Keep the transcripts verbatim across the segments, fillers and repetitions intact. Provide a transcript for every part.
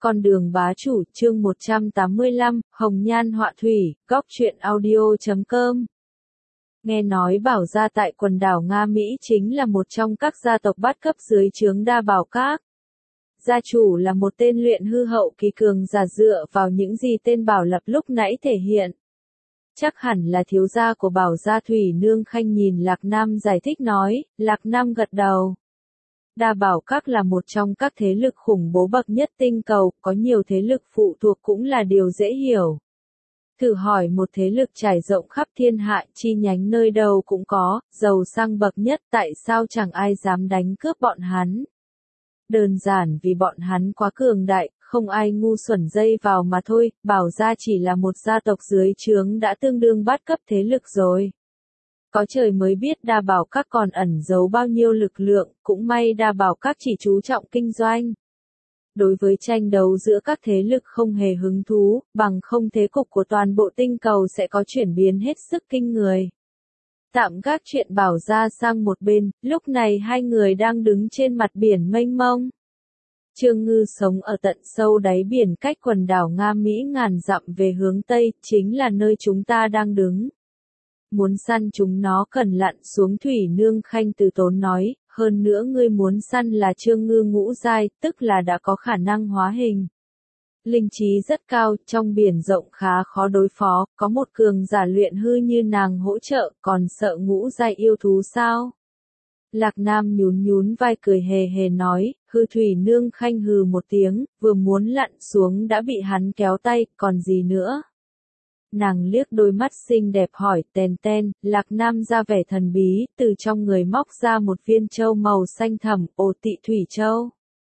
Con đường bá chủ, chương một trăm tám mươi lăm, Hồng Nhan Họa Thủy, góc truyện audio chấm com. Nghe nói Bảo gia tại quần đảo Nga Mỹ chính là một trong các gia tộc bát cấp dưới trướng Đa Bảo Các. Gia chủ là một tên luyện hư hậu kỳ cường giả dựa vào những gì tên Bảo Lập lúc nãy thể hiện. Chắc hẳn là thiếu gia của Bảo gia. Thủy Nương Khanh nhìn Lạc Nam giải thích nói. Lạc Nam gật đầu. Đa Bảo Các là một trong các thế lực khủng bố bậc nhất tinh cầu, có nhiều thế lực phụ thuộc cũng là điều dễ hiểu. Thử hỏi một thế lực trải rộng khắp thiên hạ, chi nhánh nơi đâu cũng có, giàu sang bậc nhất, tại sao chẳng ai dám đánh cướp bọn hắn? Đơn giản vì bọn hắn quá cường đại, không ai ngu xuẩn dây vào mà thôi. Bảo gia chỉ là một gia tộc dưới trướng đã tương đương bát cấp thế lực rồi. Có trời mới biết Đa Bảo Các còn ẩn giấu bao nhiêu lực lượng, cũng may Đa Bảo Các chỉ chú trọng kinh doanh. Đối với tranh đấu giữa các thế lực không hề hứng thú, bằng không thế cục của toàn bộ tinh cầu sẽ có chuyển biến hết sức kinh người. Tạm gác chuyện Bảo gia sang một bên, lúc này hai người đang đứng trên mặt biển mênh mông. Trương Ngư sống ở tận sâu đáy biển cách quần đảo Nga Mỹ ngàn dặm về hướng Tây, chính là nơi chúng ta đang đứng. Muốn săn chúng nó cần lặn xuống. Thủy Nương Khanh từ tốn nói, hơn nữa ngươi muốn săn là Trương Ngư ngũ giai, tức là đã có khả năng hóa hình. Linh trí rất cao, trong biển rộng khá khó đối phó, có một cường giả luyện hư như nàng hỗ trợ, còn sợ ngũ giai yêu thú sao? Lạc Nam nhún nhún vai cười hề hề nói, hư. Thủy Nương Khanh hừ một tiếng, vừa muốn lặn xuống đã bị hắn kéo tay, còn gì nữa? Nàng liếc đôi mắt xinh đẹp hỏi. Tèn ten. Lạc Nam ra vẻ thần bí, từ trong người móc ra một viên châu màu xanh thẳm. Ồ, Tị Thủy Châu.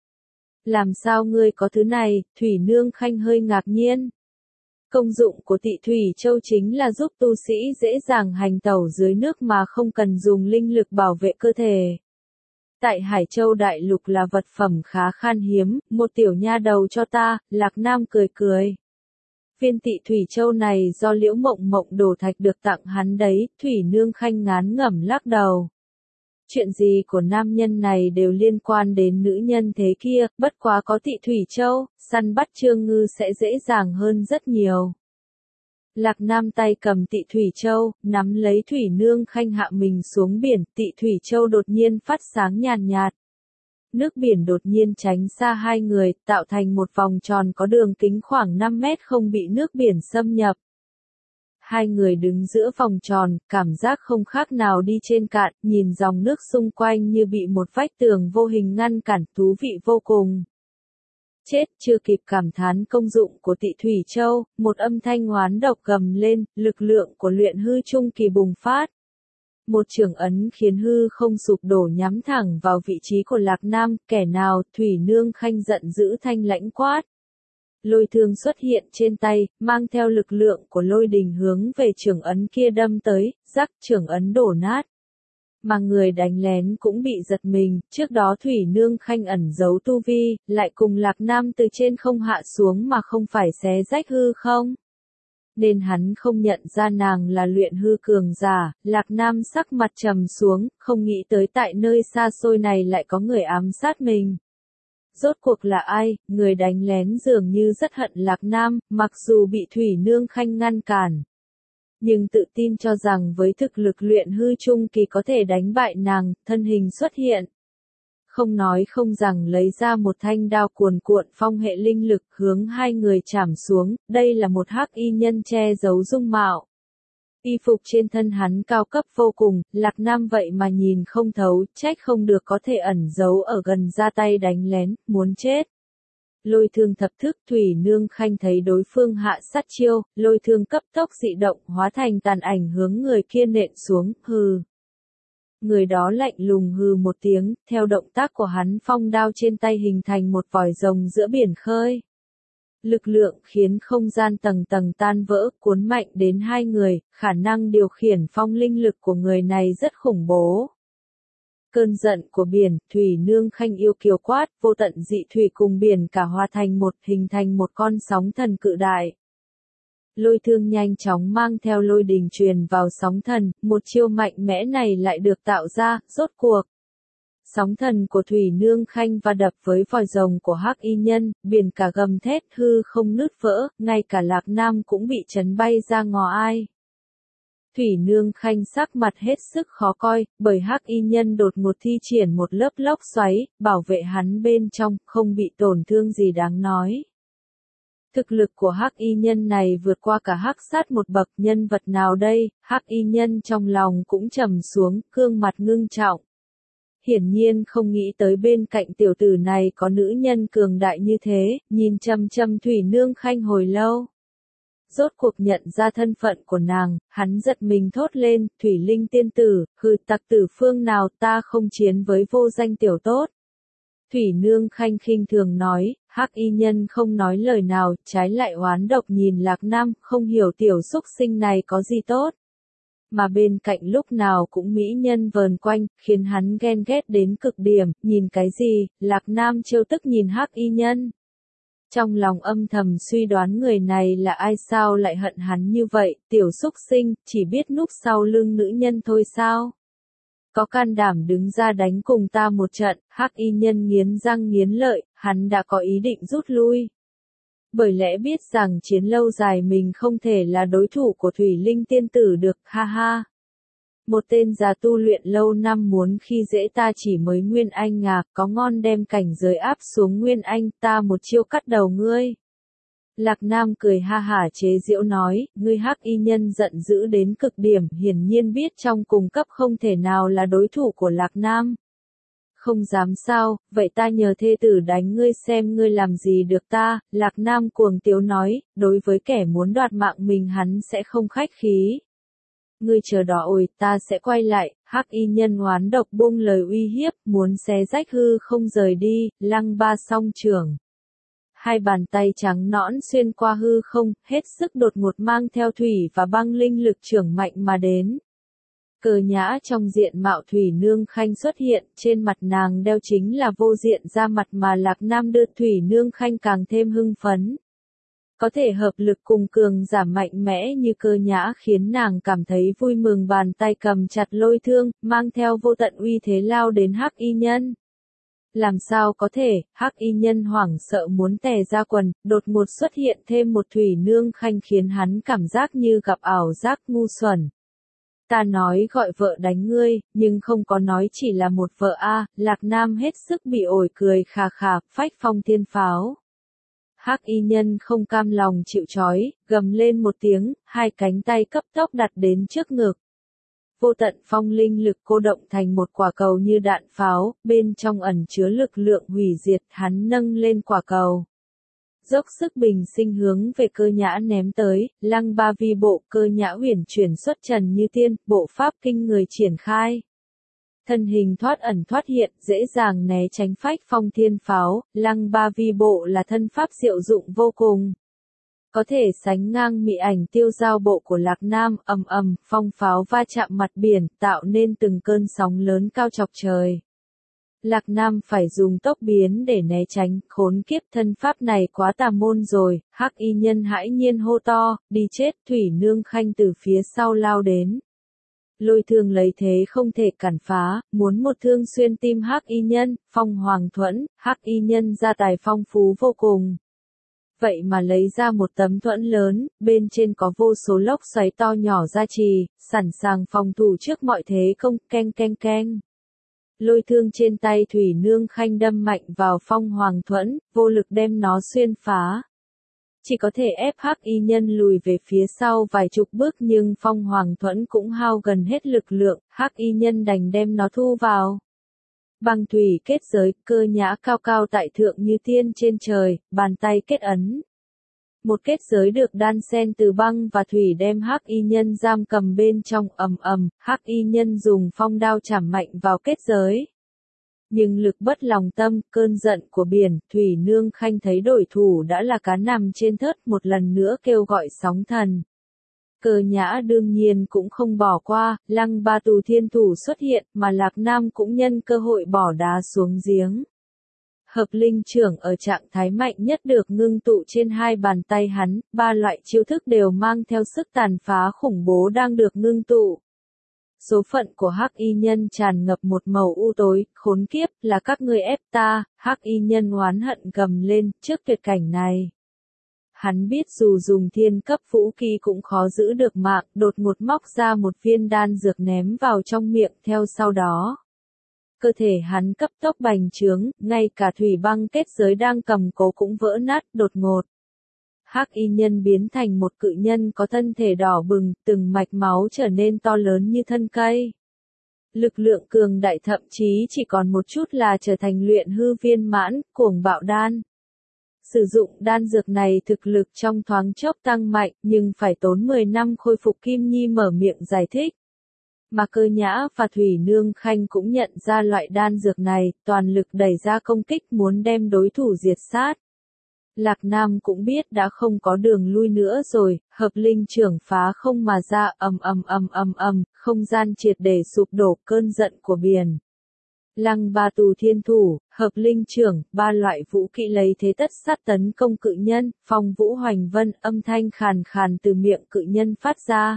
Làm sao ngươi có thứ này? Thủy Nương Khanh hơi ngạc nhiên. Công dụng của Tị Thủy Châu chính là giúp tu sĩ dễ dàng hành tẩu dưới nước mà không cần dùng linh lực bảo vệ cơ thể. Tại Hải Châu Đại Lục là vật phẩm khá khan hiếm, một tiểu nha đầu cho ta. Lạc Nam cười cười. Viên Tị Thủy Châu này do Liễu Mộng Mộng đổ thạch được tặng hắn đấy. Thủy Nương Khanh ngán ngẩm lắc đầu. Chuyện gì của nam nhân này đều liên quan đến nữ nhân thế kia, bất quá có Tị Thủy Châu, săn bắt Trương Ngư sẽ dễ dàng hơn rất nhiều. Lạc Nam tay cầm Tị Thủy Châu, nắm lấy Thủy Nương Khanh hạ mình xuống biển. Tị Thủy Châu đột nhiên phát sáng nhàn nhạt. Nước biển đột nhiên tránh xa hai người, tạo thành một vòng tròn có đường kính khoảng năm mét không bị nước biển xâm nhập. Hai người đứng giữa vòng tròn, cảm giác không khác nào đi trên cạn, nhìn dòng nước xung quanh như bị một vách tường vô hình ngăn cản, thú vị vô cùng. Chết, chưa kịp cảm thán công dụng của Tị Thủy Châu, một âm thanh oán độc gầm lên, lực lượng của luyện hư trung kỳ bùng phát. Một chưởng ấn khiến hư không sụp đổ nhắm thẳng vào vị trí của Lạc Nam. Kẻ nào? Thủy Nương Khanh giận dữ thanh lãnh quát. Lôi thương xuất hiện trên tay, mang theo lực lượng của lôi đình hướng về chưởng ấn kia đâm tới, rắc chưởng ấn đổ nát. Mà người đánh lén cũng bị giật mình, trước đó Thủy Nương Khanh ẩn giấu tu vi, lại cùng Lạc Nam từ trên không hạ xuống mà không phải xé rách hư không. Nên hắn không nhận ra nàng là luyện hư cường giả. Lạc Nam sắc mặt trầm xuống, không nghĩ tới tại nơi xa xôi này lại có người ám sát mình. Rốt cuộc là ai? Người đánh lén dường như rất hận Lạc Nam, mặc dù bị Thủy Nương Khanh ngăn cản. Nhưng tự tin cho rằng với thực lực luyện hư trung kỳ có thể đánh bại nàng, thân hình xuất hiện. Không nói không rằng lấy ra một thanh đao cuồn cuộn phong hệ linh lực hướng hai người chảm xuống. Đây là một hắc y nhân che giấu dung mạo. Y phục trên thân hắn cao cấp vô cùng, Lạc Nam vậy mà nhìn không thấu, trách không được có thể ẩn giấu ở gần ra tay đánh lén, muốn chết. Lôi thương thập thức. Thủy Nương Khanh thấy đối phương hạ sát chiêu, lôi thương cấp tốc dị động hóa thành tàn ảnh hướng người kia nện xuống. Hừ. Người đó lạnh lùng hừ một tiếng, theo động tác của hắn phong đao trên tay hình thành một vòi rồng giữa biển khơi. Lực lượng khiến không gian tầng tầng tan vỡ, cuốn mạnh đến hai người, khả năng điều khiển phong linh lực của người này rất khủng bố. Cơn giận của biển. Thủy Nương Khanh yêu kiều quát, vô tận dị thủy cùng biển cả hòa thành một, hình thành một con sóng thần cự đại. Lôi thương nhanh chóng mang theo lôi đình truyền vào sóng thần, một chiêu mạnh mẽ này lại được tạo ra. Rốt cuộc, Sóng thần của Thủy Nương Khanh va đập với vòi rồng của Hắc Y Nhân, biển cả gầm thét hư không nứt vỡ, ngay cả Lạc Nam cũng bị chấn bay ra ngò ai. Thủy Nương Khanh sắc mặt hết sức khó coi, bởi Hắc Y Nhân đột ngột thi triển một lớp lốc xoáy, bảo vệ hắn bên trong, không bị tổn thương gì đáng nói. Thực lực của Hắc Y Nhân này vượt qua cả Hắc Sát một bậc, nhân vật nào đây? Hắc Y Nhân trong lòng cũng trầm xuống, gương mặt ngưng trọng. Hiển nhiên không nghĩ tới bên cạnh tiểu tử này có nữ nhân cường đại như thế, nhìn chăm chăm Thủy Nương Khanh hồi lâu. Rốt cuộc nhận ra thân phận của nàng, hắn giật mình thốt lên, Thủy Linh tiên tử, hừ, tặc tử phương nào, ta không chiến với vô danh tiểu tốt. Thủy Nương Khanh khinh thường nói, Hắc Y Nhân không nói lời nào, trái lại oán độc nhìn Lạc Nam, không hiểu tiểu xúc sinh này có gì tốt. Mà bên cạnh lúc nào cũng mỹ nhân vờn quanh, khiến hắn ghen ghét đến cực điểm, nhìn cái gì? Lạc Nam trêu tức nhìn Hắc Y Nhân. Trong lòng âm thầm suy đoán người này là ai, sao lại hận hắn như vậy, tiểu xúc sinh, chỉ biết núp sau lưng nữ nhân thôi sao? Có can đảm đứng ra đánh cùng ta một trận, Hắc Y Nhân nghiến răng nghiến lợi, hắn đã có ý định rút lui. Bởi lẽ biết rằng chiến lâu dài mình không thể là đối thủ của Thủy Linh tiên tử được, ha ha. Một tên già tu luyện lâu năm muốn khi dễ ta chỉ mới Nguyên Anh ngạc, có ngon đem cảnh giới áp xuống Nguyên Anh, ta một chiêu cắt đầu ngươi. Lạc Nam cười ha hả chế giễu nói, ngươi Hắc Y Nhân giận dữ đến cực điểm, hiển nhiên biết trong cùng cấp không thể nào là đối thủ của Lạc Nam. Không dám sao, vậy ta nhờ thê tử đánh ngươi xem ngươi làm gì được ta, Lạc Nam cuồng tiếu nói, đối với kẻ muốn đoạt mạng mình hắn sẽ không khách khí. Ngươi chờ đó ôi, ta sẽ quay lại, Hắc Y Nhân oán độc buông lời uy hiếp, muốn xé rách hư không rời đi, lăng ba song trưởng. Hai bàn tay trắng nõn xuyên qua hư không, hết sức đột ngột mang theo thủy và băng linh lực trưởng mạnh mà đến. Cờ nhã trong diện mạo Thủy Nương Khanh xuất hiện, trên mặt nàng đeo chính là vô diện ra mặt mà Lạc Nam đưa, Thủy Nương Khanh càng thêm hưng phấn. Có thể hợp lực cùng cường giảm mạnh mẽ như Cơ Nhã khiến nàng cảm thấy vui mừng, bàn tay cầm chặt lôi thương, mang theo vô tận uy thế lao đến Hắc Y Nhân. Làm sao có thể, Hắc Y Nhân hoảng sợ muốn tè ra quần, đột ngột xuất hiện thêm một Thủy Nương Khanh khiến hắn cảm giác như gặp ảo giác ngu xuẩn. Ta nói gọi vợ đánh ngươi, nhưng không có nói chỉ là một vợ a. Lạc Nam hết sức bị ổi cười khà khà, phách phong thiên pháo. Hắc Y Nhân không cam lòng chịu trói, gầm lên một tiếng, hai cánh tay cấp tốc đặt đến trước ngực. Vô tận phong linh lực cô động thành một quả cầu như đạn pháo, bên trong ẩn chứa lực lượng hủy diệt, hắn nâng lên quả cầu. Dốc sức bình sinh hướng về Cơ Nhã ném tới, lăng ba vi bộ, Cơ Nhã huyền chuyển xuất trần như tiên, bộ pháp kinh người triển khai. Thân hình thoát ẩn thoát hiện, dễ dàng né tránh phách phong thiên pháo, lăng ba vi bộ là thân pháp diệu dụng vô cùng. Có thể sánh ngang mị ảnh tiêu giao bộ của Lạc Nam, ầm ầm, phong pháo va chạm mặt biển, tạo nên từng cơn sóng lớn cao chọc trời. Lạc Nam phải dùng tốc biến để né tránh, khốn kiếp, thân pháp này quá tà môn rồi. Hắc Y Nhân hãi nhiên hô to, đi chết. Thủy Nương Khanh từ phía sau lao đến. Lôi thương lấy thế không thể cản phá, muốn một thương xuyên tim Hắc Y Nhân. Phong Hoàng Thuẫn, Hắc Y Nhân gia tài phong phú vô cùng. Vậy mà lấy ra một tấm thuẫn lớn, bên trên có vô số lốc xoáy to nhỏ gia trì, sẵn sàng phòng thủ trước mọi thế công, keng keng keng. Lôi thương trên tay Thủy Nương Khanh đâm mạnh vào Phong Hoàng Thuẫn, vô lực đem nó xuyên phá. Chỉ có thể ép Hắc Y Nhân lùi về phía sau vài chục bước, nhưng Phong Hoàng Thuẫn cũng hao gần hết lực lượng, Hắc Y Nhân đành đem nó thu vào. Băng thủy kết giới, Cơ Nhã cao cao tại thượng như tiên trên trời, bàn tay kết ấn. Một kết giới được đan xen từ băng và thủy đem Hắc Y Nhân giam cầm bên trong, ầm ầm, Hắc Y Nhân dùng phong đao chảm mạnh vào kết giới. Nhưng lực bất lòng tâm, cơn giận của biển, Thủy Nương Khanh thấy đối thủ đã là cá nằm trên thớt, một lần nữa kêu gọi sóng thần. Cơ Nhã đương nhiên cũng không bỏ qua, lăng ba tù thiên thủ xuất hiện, mà Lạc Nam cũng nhân cơ hội bỏ đá xuống giếng. Hợp linh trưởng ở trạng thái mạnh nhất được ngưng tụ trên hai bàn tay hắn, ba loại chiêu thức đều mang theo sức tàn phá khủng bố đang được ngưng tụ. số phận của Hắc y nhân tràn ngập một màu u tối, khốn kiếp, là các ngươi ép ta, Hắc y nhân oán hận gầm lên, trước tuyệt cảnh này. Hắn biết dù dùng thiên cấp vũ khí cũng khó giữ được mạng, đột ngột móc ra một viên đan dược ném vào trong miệng theo sau đó. Cơ thể hắn cấp tốc bành trướng, ngay cả thủy băng kết giới đang cầm cố cũng vỡ nát đột ngột. Hắc y nhân biến thành một cự nhân có thân thể đỏ bừng, từng mạch máu trở nên to lớn như thân cây. Lực lượng cường đại thậm chí chỉ còn một chút là trở thành luyện hư viên mãn, cuồng bạo đan. Sử dụng đan dược này thực lực trong thoáng chốc tăng mạnh, nhưng phải tốn mười năm khôi phục. Kim Nhi mở miệng giải thích. Mà Cơ Nhã và Thủy Nương Khanh cũng nhận ra loại đan dược này, toàn lực đẩy ra công kích muốn đem đối thủ diệt sát. Lạc Nam cũng biết đã không có đường lui nữa rồi, hợp linh trưởng phá không mà ra, ầm ầm ầm ầm ầm, không gian triệt để sụp đổ, cơn giận của biển. Lăng Ba Tù Thiên Thủ, hợp linh trưởng, ba loại vũ kỹ lấy thế tất sát tấn công cự nhân, phong vũ hoành vân, âm thanh khàn khàn từ miệng cự nhân phát ra.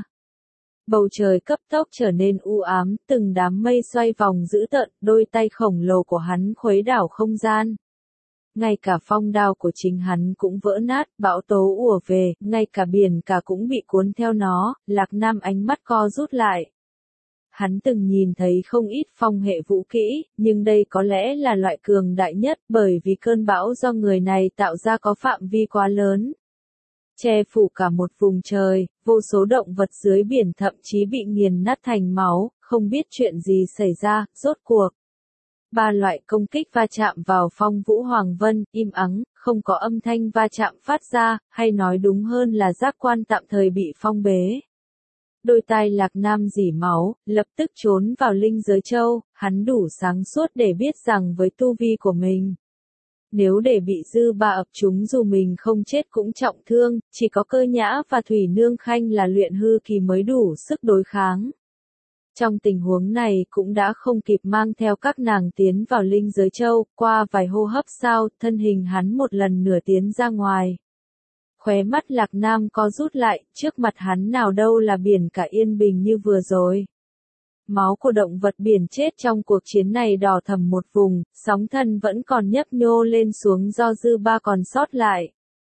Bầu trời cấp tốc trở nên u ám, từng đám mây xoay vòng dữ tợn, đôi tay khổng lồ của hắn khuấy đảo không gian. Ngay cả phong đao của chính hắn cũng vỡ nát, bão tố ùa về, ngay cả biển cả cũng bị cuốn theo nó. Lạc Nam ánh mắt co rút lại. Hắn từng nhìn thấy không ít phong hệ vũ kỹ, nhưng đây có lẽ là loại cường đại nhất, bởi vì cơn bão do người này tạo ra có phạm vi quá lớn. Che phủ cả một vùng trời, vô số động vật dưới biển thậm chí bị nghiền nát thành máu, không biết chuyện gì xảy ra, rốt cuộc. Ba loại công kích va chạm vào phong vũ hoàng vân, im ắng, không có âm thanh va chạm phát ra, hay nói đúng hơn là giác quan tạm thời bị phong bế. Đôi tai Lạc Nam rỉ máu, lập tức trốn vào linh giới châu, hắn đủ sáng suốt để biết rằng với tu vi của mình. Nếu để bị dư ba ập chúng dù mình không chết cũng trọng thương, chỉ có Cơ Nhã và Thủy Nương Khanh là luyện hư kỳ mới đủ sức đối kháng. Trong tình huống này cũng đã không kịp mang theo các nàng tiến vào linh giới châu, qua vài hô hấp sau, thân hình hắn một lần nửa tiến ra ngoài. Khóe mắt Lạc Nam co rút lại, trước mặt hắn nào đâu là biển cả yên bình như vừa rồi. Máu của động vật biển chết trong cuộc chiến này đỏ thẫm một vùng, sóng thần vẫn còn nhấp nhô lên xuống do dư ba còn sót lại.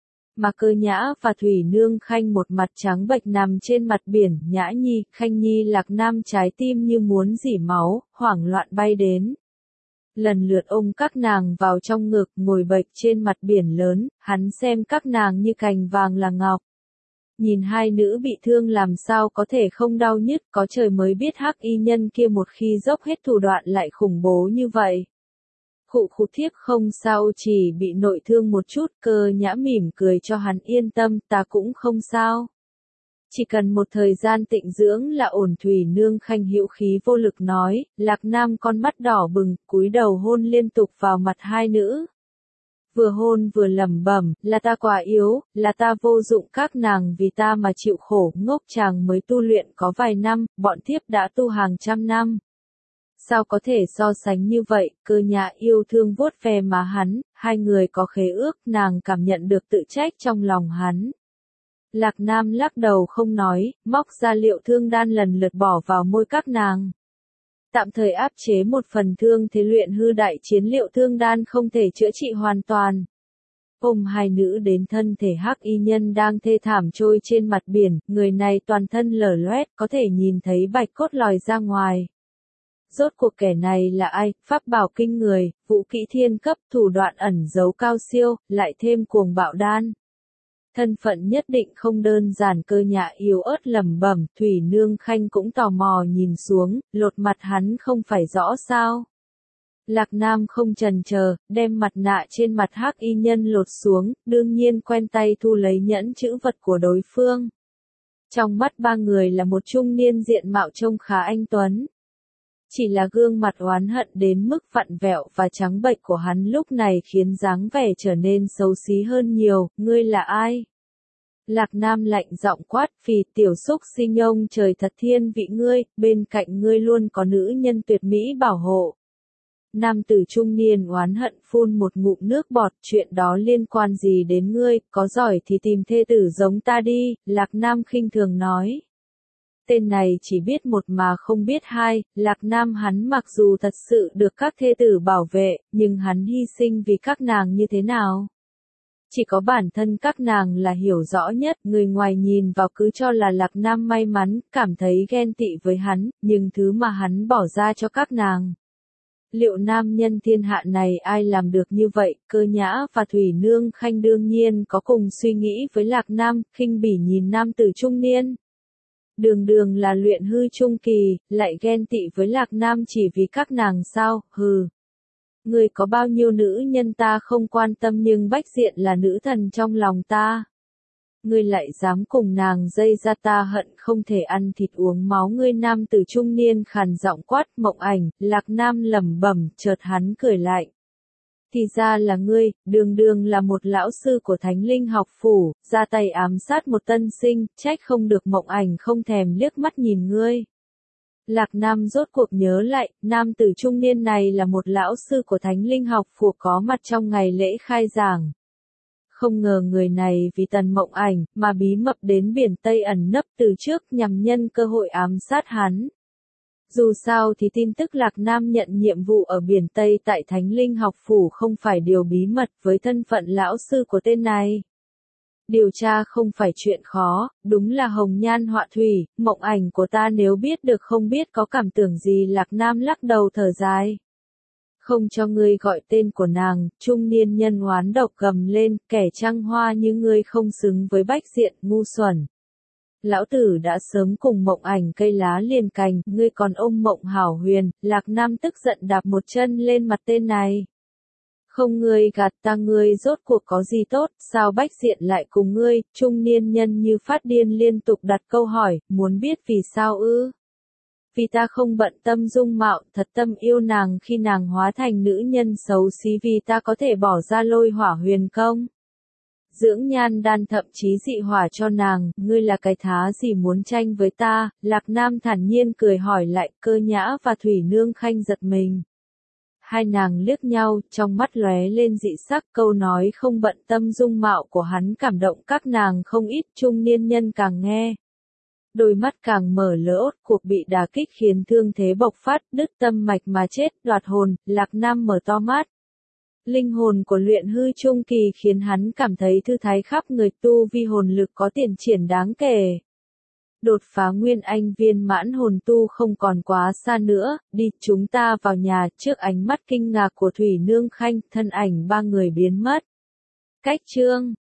Mà Cơ Nhã và Thủy Nương Khanh một mặt trắng bệch nằm trên mặt biển, Nhã Nhi, Khanh Nhi Lạc Nam trái tim như muốn rỉ máu, hoảng loạn bay đến. Lần lượt ôm các nàng vào trong ngực, ngồi bệch trên mặt biển lớn, hắn xem các nàng như cành vàng là ngọc. Nhìn hai nữ bị thương làm sao có thể không đau nhức, có trời mới biết Hắc y nhân kia một khi dốc hết thủ đoạn lại khủng bố như vậy. Khụ khụ thiếp không sao, chỉ bị nội thương một chút. Cơ Nhã mỉm cười cho hắn yên tâm, ta cũng không sao. Chỉ cần một thời gian tịnh dưỡng là ổn. Thủy Nương Khanh hữu khí vô lực nói. Lạc Nam con mắt đỏ bừng, cúi đầu hôn liên tục vào mặt hai nữ. Vừa hôn vừa lẩm bẩm, là ta quá yếu, là ta vô dụng, các nàng vì ta mà chịu khổ, ngốc chàng mới tu luyện có vài năm, bọn thiếp đã tu hàng trăm năm. Sao có thể so sánh như vậy? Cơ Nhã yêu thương vuốt ve má hắn, hai người có khế ước, nàng cảm nhận được tự trách trong lòng hắn. Lạc Nam lắc đầu không nói, móc ra liệu thương đan lần lượt bỏ vào môi các nàng. Tạm thời áp chế một phần thương thế. Luyện hư đại chiến liệu thương đan không thể chữa trị hoàn toàn. Ôm hai nữ đến thân thể Hắc y nhân đang thê thảm trôi trên mặt biển, người này toàn thân lở loét, có thể nhìn thấy bạch cốt lòi ra ngoài. Rốt cuộc kẻ này là ai? Pháp bảo kinh người, vũ kỹ thiên cấp, thủ đoạn ẩn giấu cao siêu, lại thêm cuồng bạo đan. Thân phận nhất định không đơn giản. Cơ Nhã yếu ớt lẩm bẩm, Thủy Nương Khanh cũng tò mò nhìn xuống, lột mặt hắn không phải rõ sao? Lạc Nam không chần chờ, đem mặt nạ trên mặt Hắc y nhân lột xuống, đương nhiên quen tay thu lấy nhẫn chữ vật của đối phương. Trong mắt ba người là một trung niên diện mạo trông khá anh tuấn. Chỉ là gương mặt oán hận đến mức vặn vẹo và trắng bệch của hắn lúc này khiến dáng vẻ trở nên xấu xí hơn nhiều. Ngươi là ai? Lạc Nam lạnh giọng quát, phì tiểu xúc sinh ông trời thật thiên vị ngươi, bên cạnh ngươi luôn có nữ nhân tuyệt mỹ bảo hộ. Nam tử trung niên oán hận phun một ngụm nước bọt, chuyện đó liên quan gì đến ngươi, có giỏi thì tìm thê tử giống ta đi. Lạc Nam khinh thường nói. tên này chỉ biết một mà không biết hai, Lạc Nam hắn mặc dù thật sự được các thê tử bảo vệ, nhưng hắn hy sinh vì các nàng như thế nào? Chỉ có bản thân các nàng là hiểu rõ nhất, người ngoài nhìn vào cứ cho là Lạc Nam may mắn, cảm thấy ghen tị với hắn, nhưng thứ mà hắn bỏ ra cho các nàng. Liệu nam nhân thiên hạ này ai làm được như vậy? Cơ Nhã và Thủy Nương Khanh đương nhiên có cùng suy nghĩ với Lạc Nam, khinh bỉ nhìn nam tử trung niên. Đường đường là luyện hư trung kỳ, lại ghen tị với Lạc Nam chỉ vì các nàng sao, hừ. Người có bao nhiêu nữ nhân ta không quan tâm nhưng Bách Diện là nữ thần trong lòng ta. Ngươi lại dám cùng nàng dây ra ta hận không thể ăn thịt uống máu ngươi nam tử trung niên khàn giọng quát Mộng Ảnh, Lạc Nam lẩm bẩm, chợt hắn cười lại. Thì ra là ngươi, đường đường là một lão sư của Thánh Linh học phủ, ra tay ám sát một tân sinh, trách không được Mộng Ảnh không thèm liếc mắt nhìn ngươi. Lạc Nam rốt cuộc nhớ lại, nam tử trung niên này là một lão sư của Thánh Linh học phủ có mặt trong ngày lễ khai giảng. Không ngờ người này vì Tần Mộng Ảnh mà bí mật đến biển Tây ẩn nấp từ trước nhằm nhân cơ hội ám sát hắn. Dù sao thì tin tức Lạc Nam nhận nhiệm vụ ở biển Tây tại Thánh Linh học phủ không phải điều bí mật với thân phận lão sư của tên này. Điều tra không phải chuyện khó, đúng là hồng nhan họa thủy, Mộng Ảnh của ta nếu biết được không biết có cảm tưởng gì. Lạc Nam lắc đầu thở dài. Không cho ngươi gọi tên của nàng, trung niên nhân oán độc gầm lên, kẻ trăng hoa như ngươi không xứng với Bách Diện, ngu xuẩn. Lão tử đã sớm cùng Mộng Ảnh cây lá liền cành, ngươi còn ôm Mộng Hảo Huyền. Lạc Nam tức giận đạp một chân lên mặt tên này. Không, ngươi gạt ta, ngươi rốt cuộc có gì tốt, sao Bách Diện lại cùng ngươi? Trung niên nhân như phát điên liên tục đặt câu hỏi, muốn biết vì sao ư? Vì ta không bận tâm dung mạo, thật tâm yêu nàng khi nàng hóa thành nữ nhân xấu xí, vì ta có thể bỏ ra Lôi Hỏa Huyền công. Dưỡng nhan đan thậm chí dị hỏa cho nàng, ngươi là cái thá gì muốn tranh với ta? Lạc Nam thản nhiên cười hỏi lại. Cơ Nhã và Thủy Nương Khanh giật mình. Hai nàng liếc nhau, trong mắt lóe lên dị sắc, câu nói không bận tâm dung mạo của hắn cảm động các nàng không ít. Trung niên nhân càng nghe, đôi mắt càng mở lỡ, cuộc bị đả kích khiến thương thế bộc phát, đứt tâm mạch mà chết, đoạt hồn. Lạc Nam mở to mắt. Linh hồn của luyện hư trung kỳ khiến hắn cảm thấy thư thái khắp người, tu vi hồn lực có tiến triển đáng kể. Đột phá nguyên anh viên mãn hồn tu không còn quá xa nữa, đi chúng ta vào nhà. Trước ánh mắt kinh ngạc của Thủy Nương Khanh, thân ảnh ba người biến mất. Cách chương